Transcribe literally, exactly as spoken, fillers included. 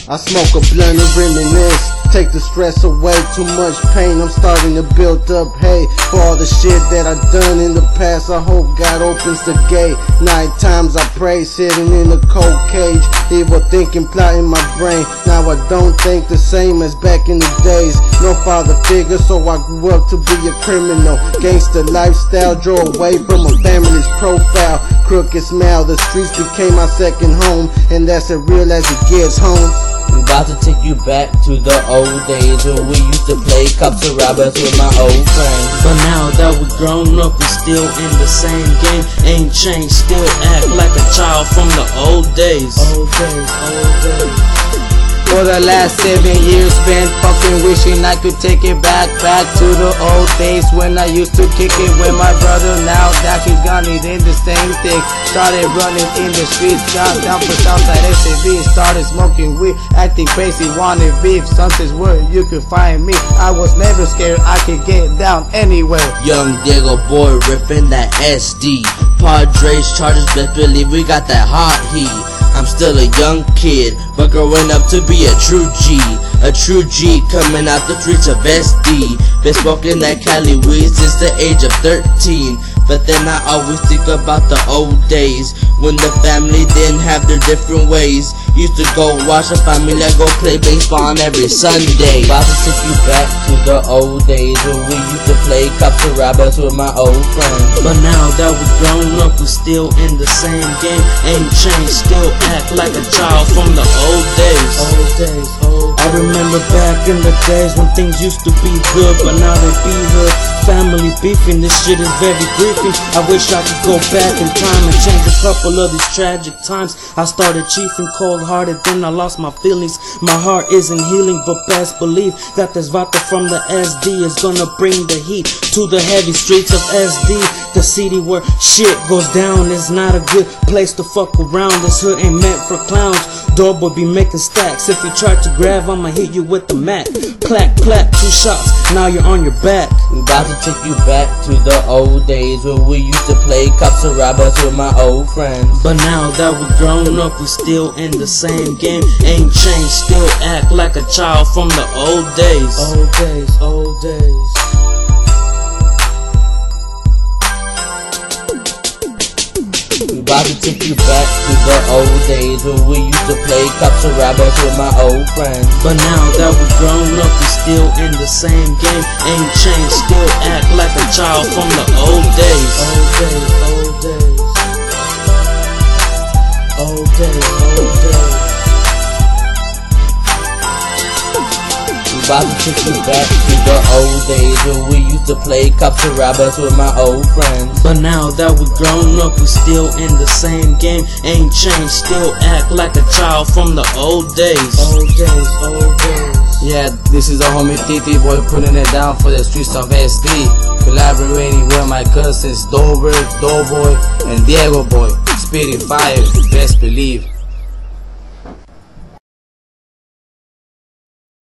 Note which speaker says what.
Speaker 1: I smoke a blunt and reminisce, take the stress away, too much pain, I'm starting to build up hate for all the shit that I done in the past. I hope God opens the gate. Night times I pray, sitting in a cold cage, evil thinking plotting my brain. Now I don't think the same as back in the days. No father figure, so I grew up to be a criminal. Gangster lifestyle, drove away from my family's profile. Crooked smile, the streets became my second home, and that's as real as it gets home.
Speaker 2: I'm about to take you back to the old days when we used to play cops and robbers with my old friends.
Speaker 3: But now that we're grown up, we still in the same game. Ain't changed, still act like a child from the old days.
Speaker 2: Old days, old days.
Speaker 4: For the last seven years spent fucking wishing I could take it back, back to the old days when I used to kick it with my brother. Now that he's gone, he did the same thing. Started running in the streets, got down for Southside S A V. Started smoking weed, acting crazy, wanted beef. Sunset's where you could find me. I was never scared, I could get down anywhere.
Speaker 2: Young Diego boy ripping that S D. Padres, Chargers, best believe we got that hot heat. I'm still a young kid, but growing up to be a true G. A true G coming out the streets of S D. Been smoking that Cali weed since the age of thirteen. But then I always think about the old days when the family didn't have their different ways. Used to go watch the family, go play baseball on every Sunday.
Speaker 4: About to take you back to the old days when we used to play cops and robbers with my old friends.
Speaker 3: But now that we're grown up, we're still in the same game. Ain't changed, still act like a child from the old days.
Speaker 4: Old days, old days.
Speaker 3: I remember back in the days when things used to be good, but now they be hood. Family beefing, this shit is very grieving. I wish I could go back in time and change a couple of these tragic times. I started chiefing cold-hearted, then I lost my feelings. My heart isn't healing, but best believe that this vodka from the S D is gonna bring the heat to the heavy streets of S D. The city where shit goes down is not a good place to fuck around. This hood ain't meant for clowns. Doorboy be making stacks. If you try to grab, I'ma hit you with the mat. Clack, clack, two shots, now you're on your back.
Speaker 4: I'm about to take you back to the old days when we used to play cops and robbers with my old friends.
Speaker 3: But now that we're grown up, we're still in the same game. Ain't changed, still act like a child from the old days.
Speaker 4: Old days, old days. I'm about to take you back to the old days when we used to play cops and robbers with my old friends.
Speaker 3: But now that we're grown up, we're still in the same game. Ain't changed, still act like a child from the old days.
Speaker 4: Old days, old days. Old days, old days. I'm about to take you back to the old days when we used to play cops and robbers with my old friends.
Speaker 3: But now that we're grown up, we're still in the same game. Ain't changed, still act like a child from the old days.
Speaker 4: Old days, old days.
Speaker 1: Yeah, this is the homie Titi boy putting it down for the streets of S D. Collaborating with my cousins Dover, Doughboy, and Diego boy. Spitting fire, best believe.